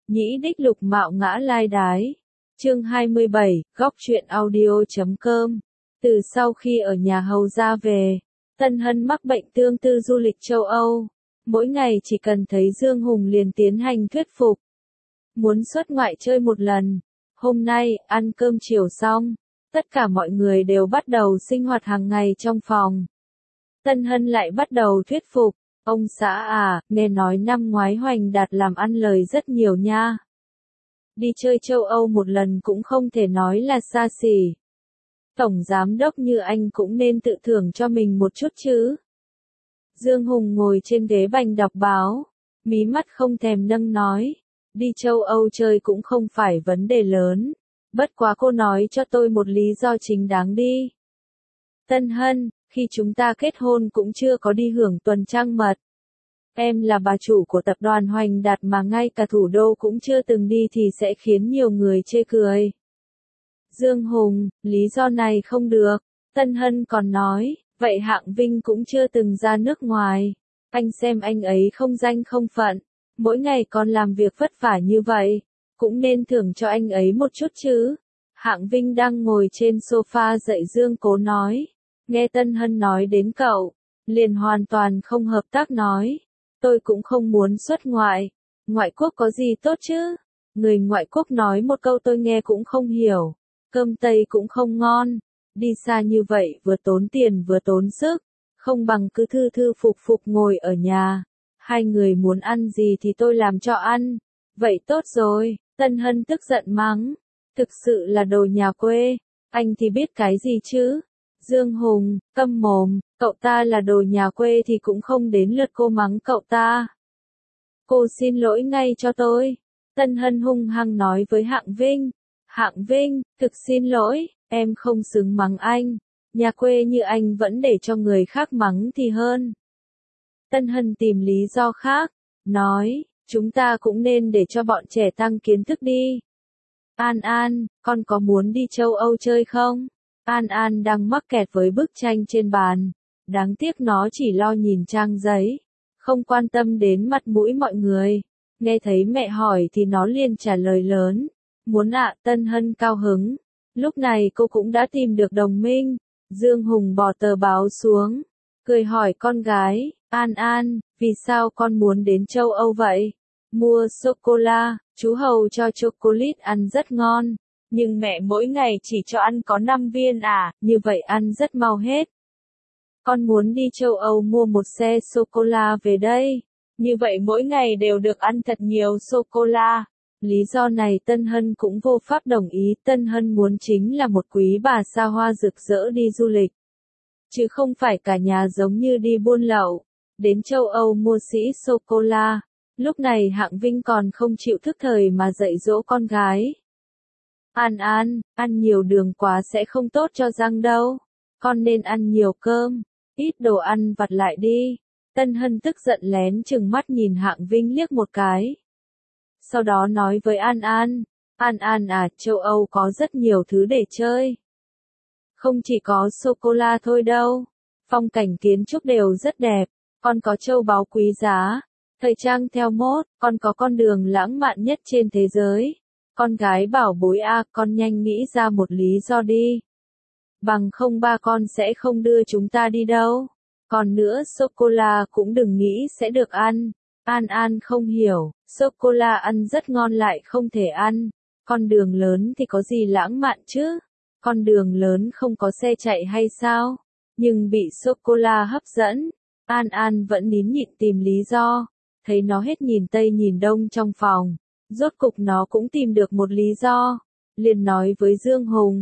Nhĩ đích lục mạo ngã lai đái. Chương 27, góc truyện audio.com. Từ sau khi ở nhà hầu ra về, Tân Hân mắc bệnh tương tư du lịch châu Âu. Mỗi ngày chỉ cần thấy Dương Hùng liền tiến hành thuyết phục. Muốn xuất ngoại chơi một lần. Hôm nay, ăn cơm chiều xong, tất cả mọi người đều bắt đầu sinh hoạt hàng ngày trong phòng. Tân Hân lại bắt đầu thuyết phục. Ông xã à, nghe nói năm ngoái Hoành Đạt làm ăn lời rất nhiều nha. Đi chơi châu Âu một lần cũng không thể nói là xa xỉ. Tổng giám đốc như anh cũng nên tự thưởng cho mình một chút chứ. Dương Hùng ngồi trên ghế bành đọc báo, mí mắt không thèm nâng nói. Đi châu Âu chơi cũng không phải vấn đề lớn. Bất quá cô nói cho tôi một lý do chính đáng đi. Tân Hân, khi chúng ta kết hôn cũng chưa có đi hưởng tuần trăng mật. Em là bà chủ của tập đoàn Hoành Đạt mà ngay cả thủ đô cũng chưa từng đi thì sẽ khiến nhiều người chê cười. Dương Hùng, lý do này không được. Tân Hân còn nói, vậy Hạng Vinh cũng chưa từng ra nước ngoài. Anh xem anh ấy không danh không phận. Mỗi ngày còn làm việc vất vả như vậy. Cũng nên thưởng cho anh ấy một chút chứ. Hạng Vinh đang ngồi trên sofa dậy Dương cố nói. Nghe Tân Hân nói đến cậu, liền hoàn toàn không hợp tác nói. Tôi cũng không muốn xuất ngoại. Ngoại quốc có gì tốt chứ? Người ngoại quốc nói một câu tôi nghe cũng không hiểu. Cơm Tây cũng không ngon. Đi xa như vậy vừa tốn tiền vừa tốn sức. Không bằng cứ thư thư phục phục ngồi ở nhà. Hai người muốn ăn gì thì tôi làm cho ăn. Vậy tốt rồi. Tân Hân tức giận mắng. Thực sự là đồ nhà quê. Anh thì biết cái gì chứ? Dương Hùng, câm mồm, cậu ta là đồ nhà quê thì cũng không đến lượt cô mắng cậu ta. Cô xin lỗi ngay cho tôi. Tân Hân hung hăng nói với Hạng Vinh. Hạng Vinh, thực xin lỗi, em không xứng mắng anh. Nhà quê như anh vẫn để cho người khác mắng thì hơn. Tân Hân tìm lý do khác, nói, chúng ta cũng nên để cho bọn trẻ tăng kiến thức đi. An An, con có muốn đi châu Âu chơi không? An An đang mắc kẹt với bức tranh trên bàn. Đáng tiếc nó chỉ lo nhìn trang giấy. Không quan tâm đến mặt mũi mọi người. Nghe thấy mẹ hỏi thì nó liền trả lời lớn. Muốn ạ. Tân Hân cao hứng. Lúc này cô cũng đã tìm được đồng minh. Dương Hùng bỏ tờ báo xuống. Cười hỏi con gái. An An, vì sao con muốn đến châu Âu vậy? Mua sô-cô-la, chú hầu cho chocolate ăn rất ngon. Nhưng mẹ mỗi ngày chỉ cho ăn có 5 viên à, như vậy ăn rất mau hết. Con muốn đi châu Âu mua một xe sô-cô-la về đây. Như vậy mỗi ngày đều được ăn thật nhiều sô-cô-la. Lý do này Tân Hân cũng vô pháp đồng ý. Tân Hân muốn chính là một quý bà xa hoa rực rỡ đi du lịch. Chứ không phải cả nhà giống như đi buôn lậu. Đến châu Âu mua sỉ sô-cô-la. Lúc này Hạng Vinh còn không chịu thức thời mà dạy dỗ con gái. An An, ăn nhiều đường quá sẽ không tốt cho răng đâu. Con nên ăn nhiều cơm, ít đồ ăn vặt lại đi. Tân Hân tức giận lén chừng mắt nhìn Hạng Vinh liếc một cái. Sau đó nói với An An, An An à, châu Âu có rất nhiều thứ để chơi. Không chỉ có sô-cô-la thôi đâu. Phong cảnh kiến trúc đều rất đẹp, còn có châu báu quý giá. Thời trang theo mốt, còn có con đường lãng mạn nhất trên thế giới. Con gái bảo bối à, con nhanh nghĩ ra một lý do đi. Bằng không ba con sẽ không đưa chúng ta đi đâu. Còn nữa sô-cô-la cũng đừng nghĩ sẽ được ăn. An An không hiểu, sô-cô-la ăn rất ngon lại không thể ăn. Con đường lớn thì có gì lãng mạn chứ? Con đường lớn không có xe chạy hay sao? Nhưng bị sô-cô-la hấp dẫn. An An vẫn nín nhịn tìm lý do. Thấy nó hết nhìn tây nhìn đông trong phòng. Rốt cục nó cũng tìm được một lý do. Liền nói với Dương Hùng.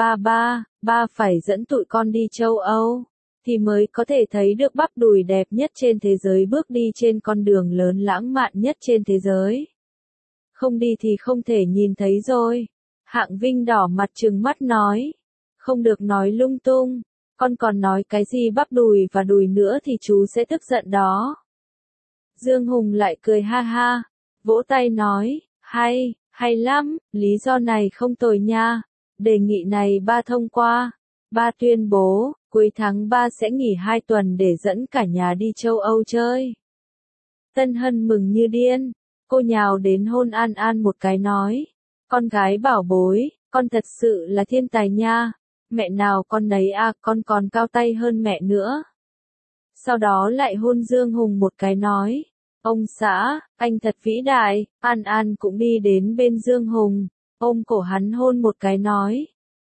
Ba phải dẫn tụi con đi châu Âu. Thì mới có thể thấy được bắp đùi đẹp nhất trên thế giới bước đi trên con đường lớn lãng mạn nhất trên thế giới. Không đi thì không thể nhìn thấy rồi. Hạng Vinh đỏ mặt trừng mắt nói. Không được nói lung tung. Con còn nói cái gì bắp đùi và đùi nữa thì chú sẽ tức giận đó. Dương Hùng lại cười ha ha. Vỗ tay nói, hay lắm, lý do này không tồi nha. Đề nghị này ba thông qua. Ba tuyên bố, cuối tháng 3 sẽ nghỉ 2 tuần để dẫn cả nhà đi châu Âu chơi. Tân Hân mừng như điên. Cô nhào đến hôn An An một cái nói, con gái bảo bối, con thật sự là thiên tài nha, mẹ nào con nấy à, con còn cao tay hơn mẹ nữa. Sau đó lại hôn Dương Hùng một cái nói, ông xã, anh thật vĩ đại. An An cũng đi đến bên Dương Hùng, ôm cổ hắn hôn một cái nói,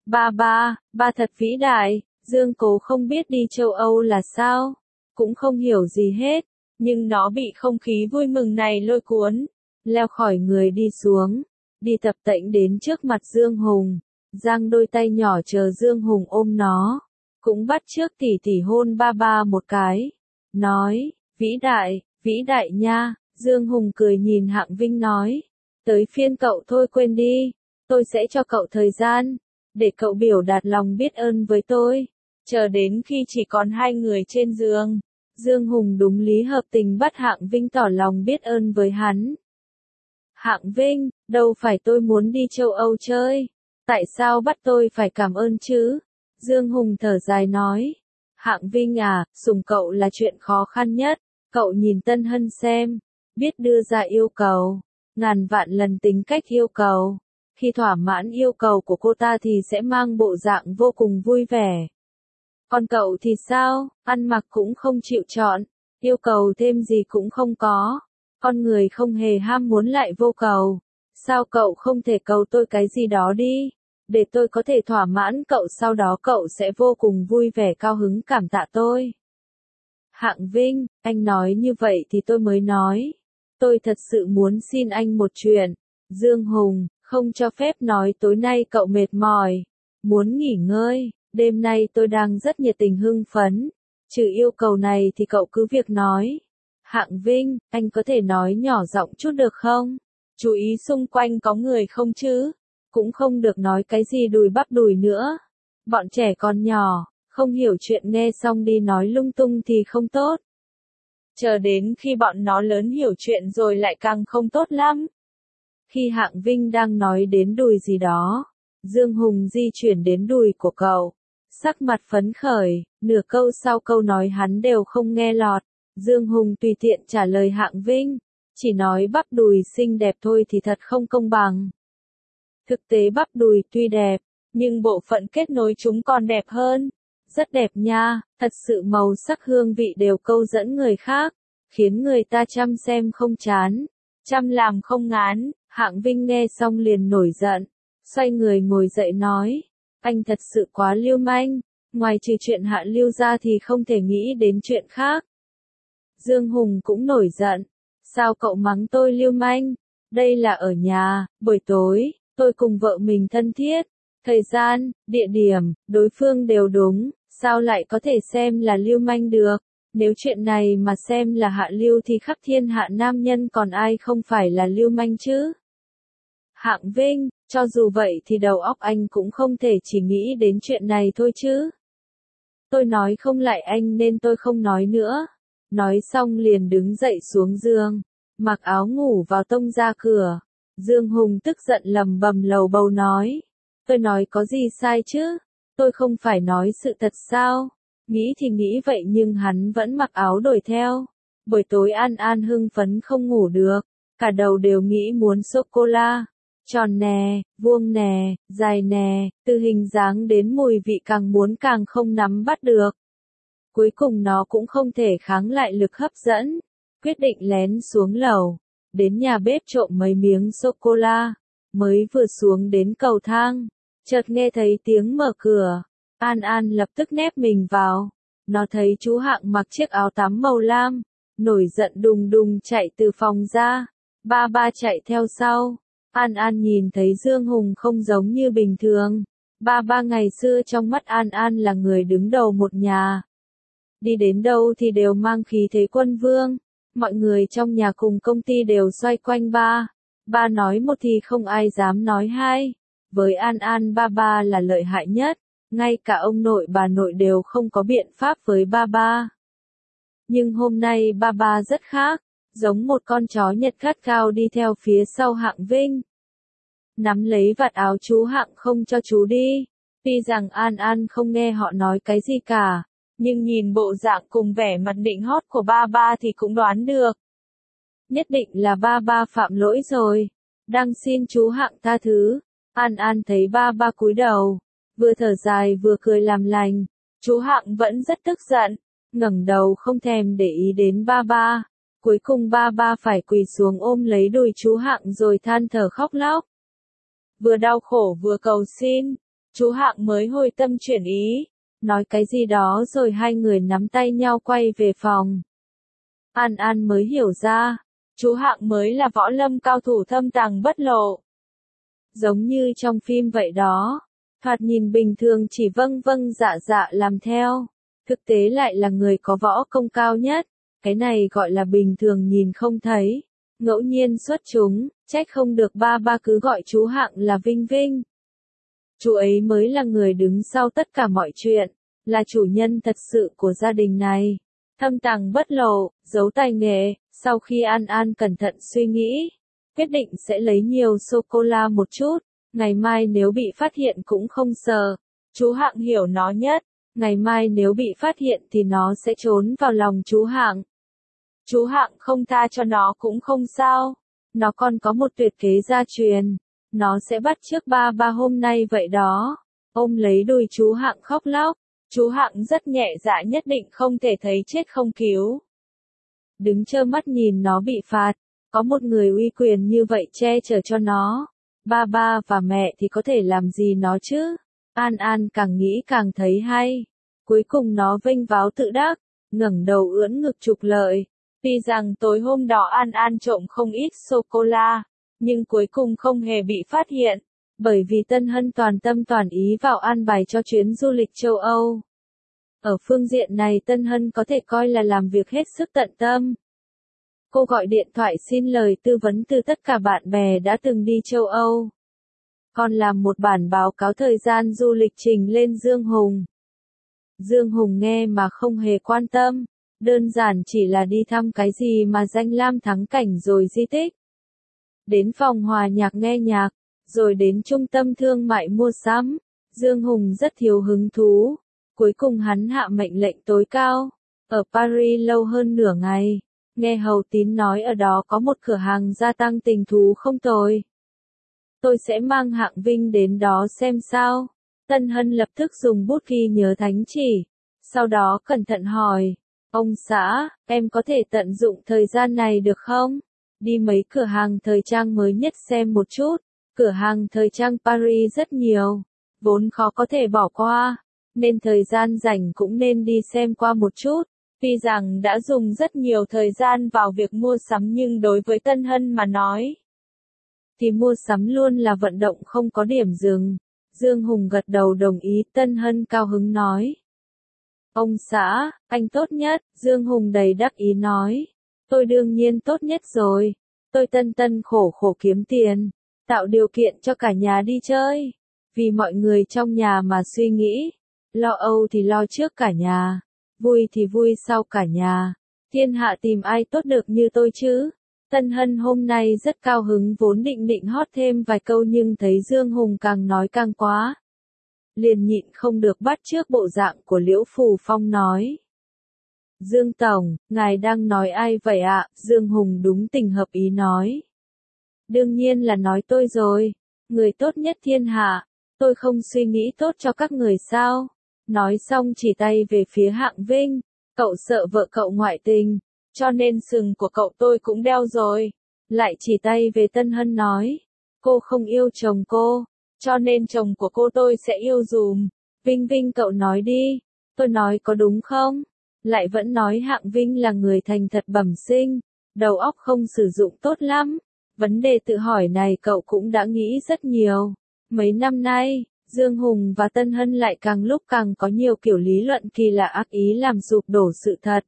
ba thật vĩ đại. Dương Cố không biết đi châu Âu là sao, cũng không hiểu gì hết, nhưng nó bị không khí vui mừng này lôi cuốn, leo khỏi người đi xuống, đi tập tễnh đến trước mặt Dương Hùng, giang đôi tay nhỏ chờ Dương Hùng ôm nó, cũng bắt chước tỉ tỉ hôn ba một cái, nói, vĩ đại nha. Dương Hùng cười nhìn Hạng Vinh nói, tới phiên cậu thôi, quên đi, tôi sẽ cho cậu thời gian, để cậu biểu đạt lòng biết ơn với tôi. Chờ đến khi chỉ còn hai người trên giường, Dương Hùng đúng lý hợp tình bắt Hạng Vinh tỏ lòng biết ơn với hắn. Hạng Vinh, đâu phải tôi muốn đi châu Âu chơi, tại sao bắt tôi phải cảm ơn chứ? Dương Hùng thở dài nói, Hạng Vinh à, sủng cậu là chuyện khó khăn nhất, cậu nhìn Tân Hân xem, biết đưa ra yêu cầu, ngàn vạn lần tính cách yêu cầu, khi thỏa mãn yêu cầu của cô ta thì sẽ mang bộ dạng vô cùng vui vẻ. Còn cậu thì sao, ăn mặc cũng không chịu chọn, yêu cầu thêm gì cũng không có, con người không hề ham muốn lại vô cầu, sao cậu không thể cầu tôi cái gì đó đi, để tôi có thể thỏa mãn cậu, sau đó cậu sẽ vô cùng vui vẻ cao hứng cảm tạ tôi. Hạng Vinh, anh nói như vậy thì tôi mới nói, tôi thật sự muốn xin anh một chuyện. Dương Hùng, không cho phép nói tối nay cậu mệt mỏi, muốn nghỉ ngơi. Đêm nay tôi đang rất nhiệt tình hưng phấn, trừ yêu cầu này thì cậu cứ việc nói. Hạng Vinh, anh có thể nói nhỏ giọng chút được không? Chú ý xung quanh có người không chứ? Cũng không được nói cái gì đùi bắp đùi nữa. Bọn trẻ còn nhỏ, không hiểu chuyện, nghe xong đi nói lung tung thì không tốt. Chờ đến khi bọn nó lớn hiểu chuyện rồi lại càng không tốt lắm. Khi Hạng Vinh đang nói đến đùi gì đó, Dương Hùng di chuyển đến đùi của cậu. Sắc mặt phấn khởi, nửa câu sau câu nói hắn đều không nghe lọt. Dương Hùng tùy tiện trả lời Hạng Vinh, chỉ nói bắp đùi xinh đẹp thôi thì thật không công bằng. Thực tế bắp đùi tuy đẹp, nhưng bộ phận kết nối chúng còn đẹp hơn. Rất đẹp nha, thật sự màu sắc hương vị đều câu dẫn người khác, khiến người ta chăm xem không chán, chăm làm không ngán. Hạng Vinh nghe xong liền nổi giận, xoay người ngồi dậy nói, anh thật sự quá lưu manh, ngoài trừ chuyện hạ lưu ra thì không thể nghĩ đến chuyện khác. Dương Hùng cũng nổi giận, sao cậu mắng tôi lưu manh? Đây là ở nhà, buổi tối, tôi cùng vợ mình thân thiết, thời gian, địa điểm, đối phương đều đúng, sao lại có thể xem là lưu manh được? Nếu chuyện này mà xem là hạ lưu thì khắp thiên hạ nam nhân còn ai không phải là lưu manh chứ? Hạng Vinh, cho dù vậy thì đầu óc anh cũng không thể chỉ nghĩ đến chuyện này thôi chứ. Tôi nói không lại anh nên tôi không nói nữa. Nói xong liền đứng dậy xuống giường, mặc áo ngủ vào tông ra cửa. Dương Hùng tức giận lầm bầm lầu bầu nói. Tôi nói có gì sai chứ? Tôi không phải nói sự thật sao? Nghĩ thì nghĩ vậy nhưng hắn vẫn mặc áo đổi theo. Buổi tối An An hưng phấn không ngủ được, cả đầu đều nghĩ muốn sô-cô-la. Tròn nè, vuông nè, dài nè, từ hình dáng đến mùi vị càng muốn càng không nắm bắt được. Cuối cùng nó cũng không thể kháng lại lực hấp dẫn, quyết định lén xuống lầu, đến nhà bếp trộm mấy miếng sô-cô-la, mới vừa xuống đến cầu thang, chợt nghe thấy tiếng mở cửa, An An lập tức nép mình vào, nó thấy chú Hạng mặc chiếc áo tắm màu lam, nổi giận đùng đùng chạy từ phòng ra, ba chạy theo sau. An An nhìn thấy Dương Hùng không giống như bình thường. Ba ngày xưa trong mắt An An là người đứng đầu một nhà. Đi đến đâu thì đều mang khí thế quân vương. Mọi người trong nhà cùng công ty đều xoay quanh ba. Ba nói một thì không ai dám nói hai. Với An An ba là lợi hại nhất. Ngay cả ông nội bà nội đều không có biện pháp với ba. Nhưng hôm nay ba rất khác. Giống một con chó Nhật gắt cao đi theo phía sau Hạng Vinh. Nắm lấy vạt áo chú Hạng không cho chú đi. Tuy rằng An An không nghe họ nói cái gì cả, nhưng nhìn bộ dạng cùng vẻ mặt nịnh hót của ba thì cũng đoán được. nhất định là ba ba phạm lỗi rồi. Đang xin chú Hạng tha thứ. An An thấy ba ba cúi đầu, vừa thở dài vừa cười làm lành. Chú Hạng vẫn rất tức giận, ngẩng đầu không thèm để ý đến ba ba. Cuối cùng ba ba phải quỳ xuống ôm lấy đùi chú Hạng rồi than thở khóc lóc. Vừa đau khổ vừa cầu xin, chú Hạng mới hồi tâm chuyển ý, nói cái gì đó rồi hai người nắm tay nhau quay về phòng. An An mới hiểu ra, chú Hạng mới là võ lâm cao thủ thâm tàng bất lộ. Giống như trong phim vậy đó, thoạt nhìn bình thường chỉ vâng vâng dạ dạ làm theo, thực tế lại là người có võ công cao nhất, cái này gọi là bình thường nhìn không thấy, ngẫu nhiên xuất chúng, trách không được ba ba cứ gọi chú Hạng là Vinh Vinh. Chú ấy mới là người đứng sau tất cả mọi chuyện, là chủ nhân thật sự của gia đình này. Thâm tàng bất lộ, giấu tài nghệ, sau khi An An cẩn thận suy nghĩ, quyết định sẽ lấy nhiều sô-cô-la một chút, ngày mai nếu bị phát hiện cũng không sợ. Chú Hạng hiểu nó nhất, ngày mai nếu bị phát hiện thì nó sẽ trốn vào lòng chú Hạng. Chú Hạng không tha cho nó cũng không sao, nó còn có một tuyệt kế gia truyền, nó sẽ bắt chước ba ba hôm nay vậy đó. Ôm lấy đùi chú Hạng khóc lóc, chú Hạng rất nhẹ dạ nhất định không thể thấy chết không cứu. Đứng trơ mắt nhìn nó bị phạt, có một người uy quyền như vậy che chở cho nó, ba ba và mẹ thì có thể làm gì nó chứ? An An càng nghĩ càng thấy hay, cuối cùng nó vênh váo tự đắc, ngẩng đầu ưỡn ngực trục lợi. Tuy rằng tối hôm đó An An trộm không ít sô-cô-la, nhưng cuối cùng không hề bị phát hiện, bởi vì Tân Hân toàn tâm toàn ý vào an bài cho chuyến du lịch châu Âu. Ở phương diện này Tân Hân có thể coi là làm việc hết sức tận tâm. Cô gọi điện thoại xin lời tư vấn từ tất cả bạn bè đã từng đi châu Âu. Còn làm một bản báo cáo thời gian du lịch trình lên Dương Hùng. Dương Hùng nghe mà không hề quan tâm, đơn giản chỉ là đi thăm cái gì mà danh lam thắng cảnh rồi di tích. Đến phòng hòa nhạc nghe nhạc, rồi đến trung tâm thương mại mua sắm. Dương Hùng rất thiếu hứng thú. Cuối cùng hắn hạ mệnh lệnh tối cao. Ở Paris lâu hơn nửa ngày. Nghe Hầu Tín nói ở đó có một cửa hàng gia tăng tình thú không tồi. Tôi sẽ mang Hạng Vinh đến đó xem sao. Tân Hân lập tức dùng bút ghi nhớ thánh chỉ. Sau đó cẩn thận hỏi. Ông xã, em có thể tận dụng thời gian này được không? Đi mấy cửa hàng thời trang mới nhất xem một chút. Cửa hàng thời trang Paris rất nhiều. Vốn khó có thể bỏ qua. Nên thời gian rảnh cũng nên đi xem qua một chút. Tuy rằng đã dùng rất nhiều thời gian vào việc mua sắm nhưng đối với Tân Hân mà nói, thì mua sắm luôn là vận động không có điểm dừng. Dương Hùng gật đầu đồng ý, Tân Hân cao hứng nói. Ông xã, anh tốt nhất, Dương Hùng đầy đắc ý nói. Tôi đương nhiên tốt nhất rồi. Tôi tân tân khổ khổ kiếm tiền, tạo điều kiện cho cả nhà đi chơi. Vì mọi người trong nhà mà suy nghĩ. Lo âu thì lo trước cả nhà. Vui thì vui sau cả nhà. Thiên hạ tìm ai tốt được như tôi chứ? Tân Hân hôm nay rất cao hứng vốn định hót thêm vài câu nhưng thấy Dương Hùng càng nói càng quá. Liền nhịn không được bắt chước bộ dạng của Liễu Phù Phong nói. Dương Tổng, ngài đang nói ai vậy ạ? Dương Hùng đúng tình hợp ý nói. Đương nhiên là nói tôi rồi. Người tốt nhất thiên hạ. Tôi không suy nghĩ tốt cho các người sao? Nói xong chỉ tay về phía Hạng Vinh. Cậu sợ vợ cậu ngoại tình, cho nên sừng của cậu tôi cũng đeo rồi. Lại chỉ tay về Tân Hân nói. Cô không yêu chồng cô, cho nên chồng của cô tôi sẽ yêu dùm. Vinh Vinh cậu nói đi, tôi nói có đúng không? Lại vẫn nói Hạng Vinh là người thành thật bẩm sinh, đầu óc không sử dụng tốt lắm. Vấn đề tự hỏi này cậu cũng đã nghĩ rất nhiều. Mấy năm nay, Dương Hùng và Tân Hân lại càng lúc càng có nhiều kiểu lý luận kỳ lạ ác ý làm sụp đổ sự thật.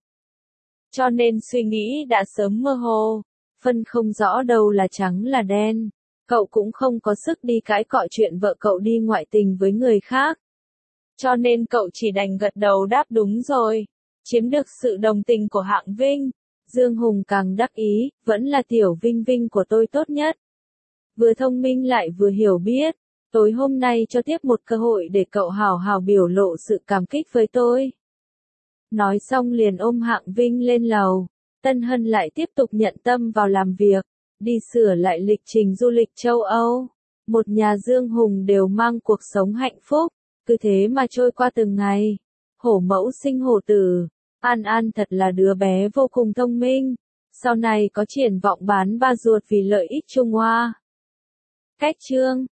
Cho nên suy nghĩ đã sớm mơ hồ, phân không rõ đâu là trắng là đen. Cậu cũng không có sức đi cãi cọ chuyện vợ cậu đi ngoại tình với người khác. Cho nên cậu chỉ đành gật đầu đáp đúng rồi. Chiếm được sự đồng tình của Hạng Vinh. Dương Hùng càng đắc ý, vẫn là tiểu Vinh Vinh của tôi tốt nhất. Vừa thông minh lại vừa hiểu biết. Tối hôm nay cho tiếp một cơ hội để cậu hào hào biểu lộ sự cảm kích với tôi. Nói xong liền ôm Hạng Vinh lên lầu. Tân Hân lại tiếp tục nhận tâm vào làm việc, đi sửa lại lịch trình du lịch châu Âu. Một nhà Dương Hùng đều mang cuộc sống hạnh phúc, cứ thế mà trôi qua từng ngày. Hổ mẫu sinh hổ tử, An An thật là đứa bé vô cùng thông minh, sau này có triển vọng bán ba ruột vì lợi ích Trung Hoa. Cách chương